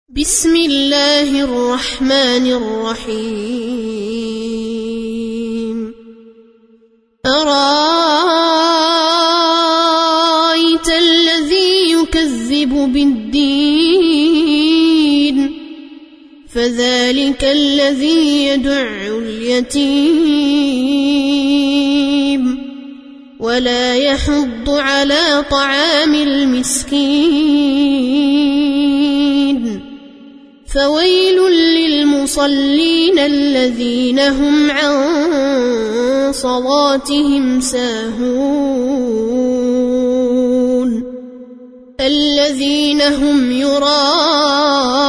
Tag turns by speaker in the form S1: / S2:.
S1: بسم الله الرحمن الرحيم أرأيت الذي يكذب بالدين فذلك الذي يدع اليتيم ولا يحض على طعام المسكين فويل للمصلين الذين هم عن صلاتهم ساهون الذين هم يراءون